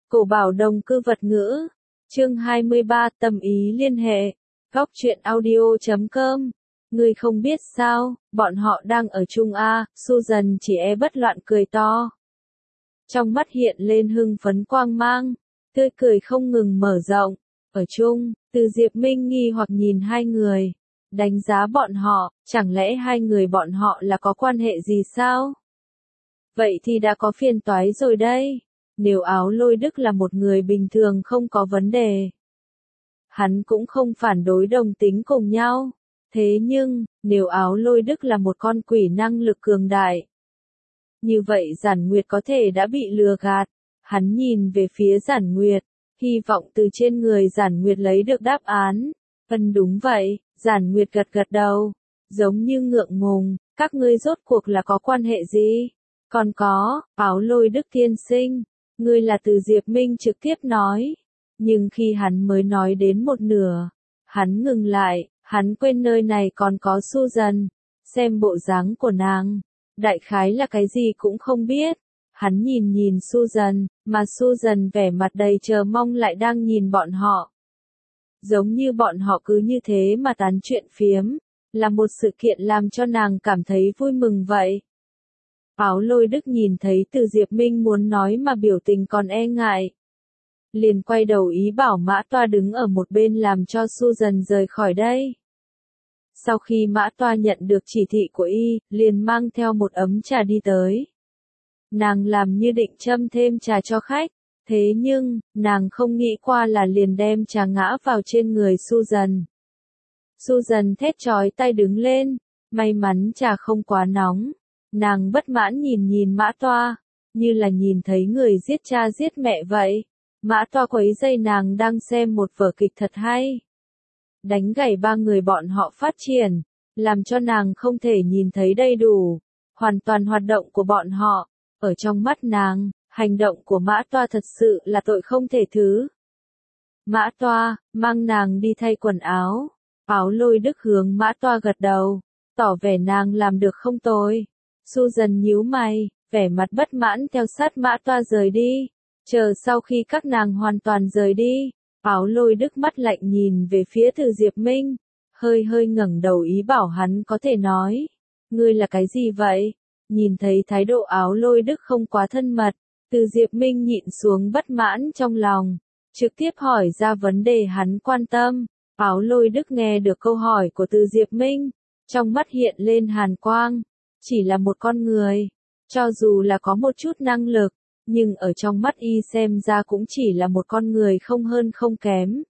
Cổ bảo đồng cư vật ngữ. Chương 23 tâm ý liên hệ. Góc truyện audio.com. Ngươi không biết sao, bọn họ đang ở chung a. Susan chỉ bất loạn cười to. Trong mắt hiện lên hưng phấn quang mang, tươi cười không ngừng mở rộng. Ở chung, Từ Diệp Minh nghi hoặc nhìn hai người, đánh giá bọn họ, chẳng lẽ hai người bọn họ là có quan hệ gì sao? Vậy thì đã có phiền toái rồi đây. Nếu Áo Lôi Đức là một người bình thường không có vấn đề, hắn cũng không phản đối đồng tính cùng nhau. Thế nhưng, nếu Áo Lôi Đức là một con quỷ năng lực cường đại, như vậy Giản Nguyệt có thể đã bị lừa gạt. Hắn nhìn về phía Giản Nguyệt, hy vọng từ trên người Giản Nguyệt lấy được đáp án. Đúng vậy, Giản Nguyệt gật gật đầu, giống như ngượng ngùng, các ngươi rốt cuộc là có quan hệ gì? Còn có, Áo Lôi Đức tiên sinh, ngươi là Từ Diệp Minh trực tiếp nói. Nhưng khi hắn mới nói đến một nửa, hắn ngừng lại, hắn quên nơi này còn có Susan. Xem bộ dáng của nàng, đại khái là cái gì cũng không biết. Hắn nhìn Susan, mà Susan vẻ mặt đầy chờ mong lại đang nhìn bọn họ. Giống như bọn họ cứ như thế mà tán chuyện phiếm, là một sự kiện làm cho nàng cảm thấy vui mừng vậy. Áo Lôi Đức nhìn thấy Từ Diệp Minh muốn nói mà biểu tình còn e ngại, liền quay đầu ý bảo Mã Toa đứng ở một bên làm cho Susan rời khỏi đây. Sau khi Mã Toa nhận được chỉ thị của y, liền mang theo một ấm trà đi tới. Nàng làm như định châm thêm trà cho khách, thế nhưng, nàng không nghĩ qua là liền đem trà ngã vào trên người Susan. Susan thét chói tai đứng lên, may mắn trà không quá nóng. Nàng bất mãn nhìn Mã Toa, như là nhìn thấy người giết cha giết mẹ vậy. Mã Toa quấy rầy nàng đang xem một vở kịch thật hay, đánh gãy ba người bọn họ phát triển, làm cho nàng không thể nhìn thấy đầy đủ, hoàn toàn hoạt động của bọn họ. Ở trong mắt nàng, hành động của Mã Toa thật sự là tội không thể thứ. Mã Toa, mang nàng đi thay quần áo. Áo Lôi Đức hướng Mã Toa gật đầu, tỏ vẻ nàng làm được không tồi. Susan nhíu mày, vẻ mặt bất mãn theo sát Mã Toa rời đi. Chờ sau khi các nàng hoàn toàn rời đi, Áo Lôi Đức mắt lạnh nhìn về phía Từ Diệp Minh, hơi ngẩng đầu ý bảo hắn có thể nói. Ngươi là cái gì vậy? Nhìn thấy thái độ Áo Lôi Đức không quá thân mật, Từ Diệp Minh nhịn xuống bất mãn trong lòng, trực tiếp hỏi ra vấn đề hắn quan tâm. Áo Lôi Đức nghe được câu hỏi của Từ Diệp Minh, trong mắt hiện lên hàn quang. Chỉ là một con người, cho dù là có một chút năng lực, nhưng ở trong mắt y xem ra cũng chỉ là một con người không hơn không kém.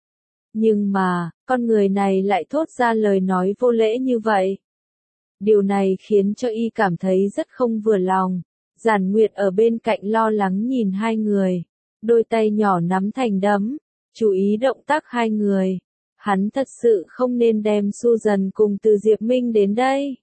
Nhưng mà, con người này lại thốt ra lời nói vô lễ như vậy. Điều này khiến cho y cảm thấy rất không vừa lòng. Giản Nguyệt ở bên cạnh lo lắng nhìn hai người, đôi tay nhỏ nắm thành đấm, chú ý động tác hai người. Hắn thật sự không nên đem Susan cùng Từ Diệp Minh đến đây.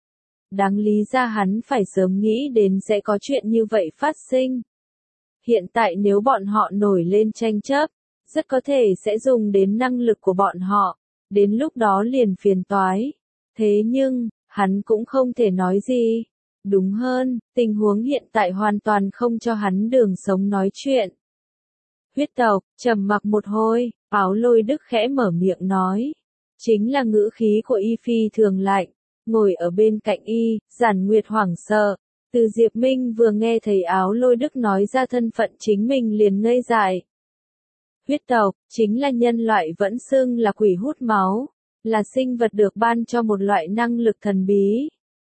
Đáng lý ra hắn phải sớm nghĩ đến sẽ có chuyện như vậy phát sinh. Hiện tại nếu bọn họ nổi lên tranh chấp, rất có thể sẽ dùng đến năng lực của bọn họ, đến lúc đó liền phiền toái. Thế nhưng, hắn cũng không thể nói gì. Đúng hơn, tình huống hiện tại hoàn toàn không cho hắn đường sống nói chuyện. Huyết tộc, trầm mặc một hồi, Áo Lôi Đức khẽ mở miệng nói. Chính là ngữ khí của y phi thường lạnh. Ngồi ở bên cạnh y, Giản Nguyệt hoảng sợ. Từ Diệp Minh vừa nghe thấy Áo Lôi Đức nói ra thân phận chính mình liền ngây dại. Huyết tộc, chính là nhân loại vẫn xưng là quỷ hút máu, là sinh vật được ban cho một loại năng lực thần bí.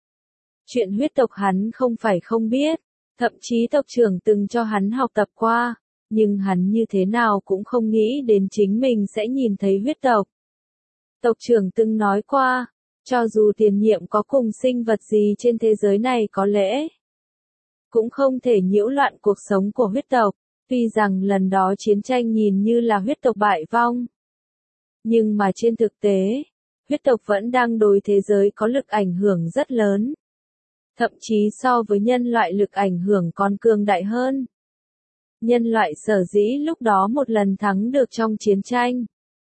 Chuyện huyết tộc hắn không phải không biết, thậm chí tộc trưởng từng cho hắn học tập qua, nhưng hắn như thế nào cũng không nghĩ đến chính mình sẽ nhìn thấy huyết tộc. Tộc trưởng từng nói qua, cho dù tiền nhiệm có cùng sinh vật gì trên thế giới này có lẽ cũng không thể nhiễu loạn cuộc sống của huyết tộc. Tuy rằng lần đó chiến tranh nhìn như là huyết tộc bại vong, nhưng mà trên thực tế, huyết tộc vẫn đang đối thế giới có lực ảnh hưởng rất lớn. Thậm chí so với nhân loại lực ảnh hưởng còn cường đại hơn. Nhân loại sở dĩ lúc đó một lần thắng được trong chiến tranh,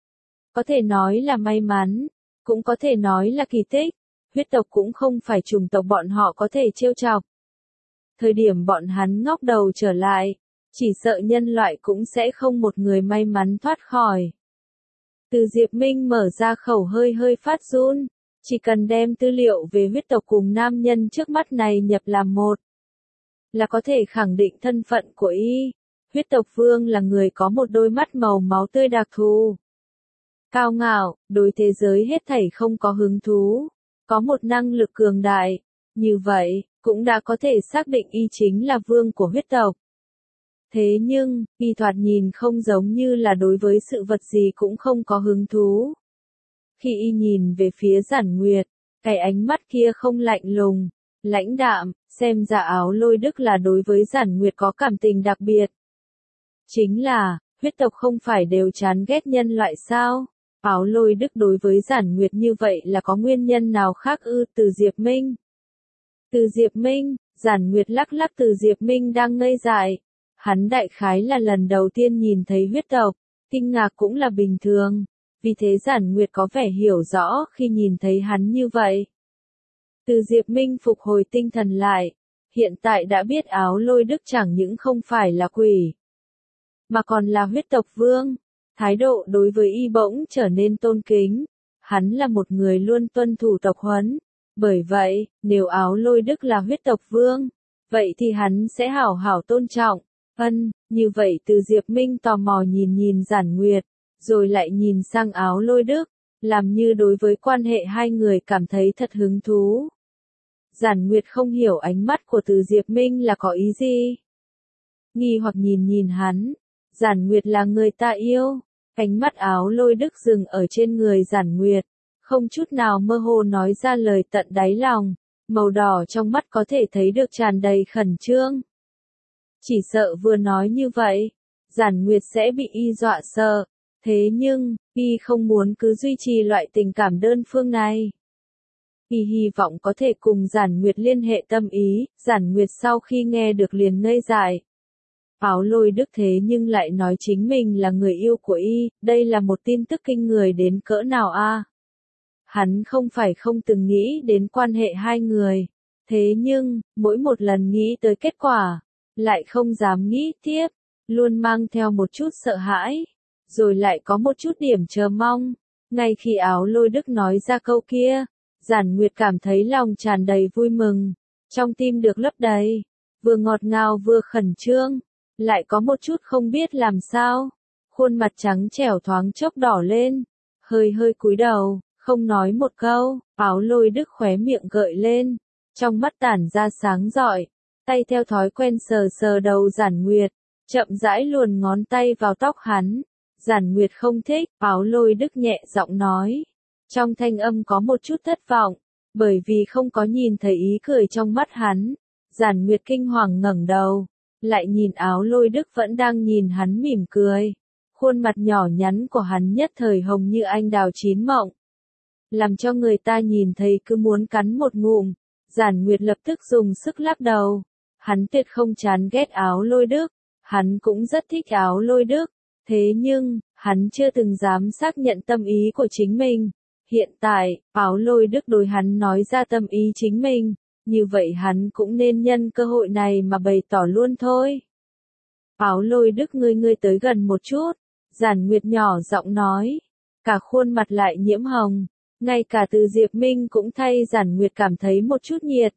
có thể nói là may mắn, cũng có thể nói là kỳ tích. Huyết tộc cũng không phải chủng tộc bọn họ có thể trêu chọc. Thời điểm bọn hắn ngóc đầu trở lại, Chỉ sợ nhân loại cũng sẽ không một người may mắn thoát khỏi. Từ Diệp Minh mở ra khẩu hơi hơi phát run, chỉ cần đem tư liệu về huyết tộc cùng nam nhân trước mắt này nhập làm một, là có thể khẳng định thân phận của y. Huyết tộc vương là người có một đôi mắt màu máu tươi đặc thù, cao ngạo, đối thế giới hết thảy không có hứng thú, có một năng lực cường đại, như vậy, cũng đã có thể xác định y chính là vương của huyết tộc. Thế nhưng, y thoạt nhìn không giống như là đối với sự vật gì cũng không có hứng thú. Khi y nhìn về phía Giản Nguyệt, cái ánh mắt kia không lạnh lùng, lãnh đạm, xem ra Áo Lôi Đức là đối với Giản Nguyệt có cảm tình đặc biệt. Chính là, huyết tộc không phải đều chán ghét nhân loại sao? Áo Lôi Đức đối với Giản Nguyệt như vậy là có nguyên nhân nào khác ư? Từ Diệp Minh. Từ Diệp Minh, Giản Nguyệt lắc lắc Từ Diệp Minh đang ngây dại. Hắn đại khái là lần đầu tiên nhìn thấy huyết tộc, kinh ngạc cũng là bình thường, vì thế Giản Nguyệt có vẻ hiểu rõ khi nhìn thấy hắn như vậy. Từ Diệp Minh phục hồi tinh thần lại, hiện tại đã biết Áo Lôi Đức chẳng những không phải là quỷ, mà còn là huyết tộc vương, thái độ đối với y bỗng trở nên tôn kính, hắn là một người luôn tuân thủ tộc huấn, bởi vậy, nếu Áo Lôi Đức là huyết tộc vương, vậy thì hắn sẽ hảo hảo tôn trọng. Như vậy Từ Diệp Minh tò mò nhìn Giản Nguyệt, rồi lại nhìn sang Áo Lôi Đức, làm như đối với quan hệ hai người cảm thấy thật hứng thú. Giản Nguyệt không hiểu ánh mắt của Từ Diệp Minh là có ý gì. Nghi hoặc nhìn hắn, Giản Nguyệt là người ta yêu, ánh mắt Áo Lôi Đức dừng ở trên người Giản Nguyệt, không chút nào mơ hồ nói ra lời tận đáy lòng, màu đỏ trong mắt có thể thấy được tràn đầy khẩn trương. Chỉ sợ vừa nói như vậy, Giản Nguyệt sẽ bị y dọa sợ, thế nhưng, y không muốn cứ duy trì loại tình cảm đơn phương này. Y hy vọng có thể cùng Giản Nguyệt liên hệ tâm ý, Giản Nguyệt sau khi nghe được liền ngây dại. Áo Lôi Đức thế nhưng lại nói chính mình là người yêu của y, đây là một tin tức kinh người đến cỡ nào a? Hắn không phải không từng nghĩ đến quan hệ hai người, thế nhưng, mỗi một lần nghĩ tới kết quả, lại không dám nghĩ tiếp, luôn mang theo một chút sợ hãi, rồi lại có một chút điểm chờ mong. Ngay khi Áo Lôi Đức nói ra câu kia, Giản Nguyệt cảm thấy lòng tràn đầy vui mừng, trong tim được lấp đầy, vừa ngọt ngào vừa khẩn trương, lại có một chút không biết làm sao. Khuôn mặt trắng trẻo thoáng chốc đỏ lên, hơi hơi cúi đầu, không nói một câu. Áo Lôi Đức khóe miệng gợi lên, trong mắt tản ra sáng rọi, tay theo thói quen sờ đầu Giản Nguyệt, chậm rãi luồn ngón tay vào tóc hắn. Giản Nguyệt không thích, Áo Lôi Đức nhẹ giọng nói, trong thanh âm có một chút thất vọng, bởi vì không có nhìn thấy ý cười trong mắt hắn. Giản Nguyệt kinh hoàng ngẩng đầu, lại nhìn Áo Lôi Đức vẫn đang nhìn hắn mỉm cười. Khuôn mặt nhỏ nhắn của hắn nhất thời hồng như anh đào chín mọng, làm cho người ta nhìn thấy cứ muốn cắn một ngụm. Giản Nguyệt lập tức dùng sức lắc đầu. Hắn tuyệt không chán ghét Áo Lôi Đức, hắn cũng rất thích Áo Lôi Đức, thế nhưng, hắn chưa từng dám xác nhận tâm ý của chính mình. Hiện tại, Áo Lôi Đức đối hắn nói ra tâm ý chính mình, như vậy hắn cũng nên nhân cơ hội này mà bày tỏ luôn thôi. Áo Lôi Đức ngươi tới gần một chút, Giản Nguyệt nhỏ giọng nói, cả khuôn mặt lại nhiễm hồng, ngay cả Từ Diệp Minh cũng thay Giản Nguyệt cảm thấy một chút nhiệt.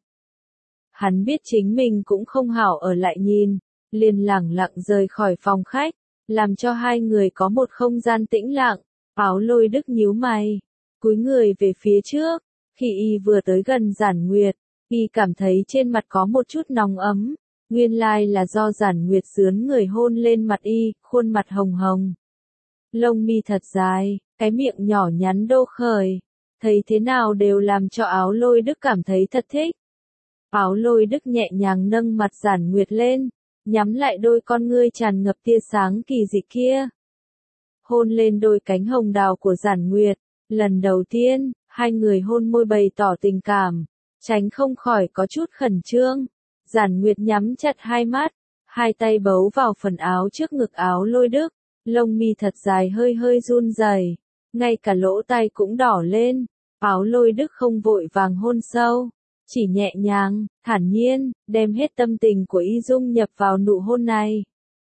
Hắn biết chính mình cũng không hảo ở lại nhìn, liền lẳng lặng rời khỏi phòng khách, làm cho hai người có một không gian tĩnh lặng. Áo Lôi Đức nhíu mày, cúi người về phía trước, khi y vừa tới gần Giản Nguyệt, y cảm thấy trên mặt có một chút nóng ấm, nguyên lai là do Giản Nguyệt sướn người hôn lên mặt y, khuôn mặt hồng hồng. Lông mi thật dài, cái miệng nhỏ nhắn đô khởi, thấy thế nào đều làm cho Áo Lôi Đức cảm thấy thật thích. Áo Lôi Đức nhẹ nhàng nâng mặt Giản Nguyệt lên, nhắm lại đôi con ngươi tràn ngập tia sáng kỳ dị kia. Hôn lên đôi cánh hồng đào của Giản Nguyệt, lần đầu tiên, hai người hôn môi bày tỏ tình cảm, tránh không khỏi có chút khẩn trương. Giản Nguyệt nhắm chặt hai mắt, hai tay bấu vào phần áo trước ngực Áo Lôi Đức, lông mi thật dài hơi hơi run rẩy, ngay cả lỗ tai cũng đỏ lên. Áo Lôi Đức không vội vàng hôn sâu, chỉ nhẹ nhàng, thản nhiên, đem hết tâm tình của y dung nhập vào nụ hôn này.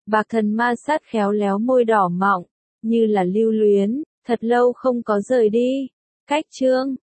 Bạc thần ma sát khéo léo môi đỏ mọng, như là lưu luyến, thật lâu không có rời đi. Cách chương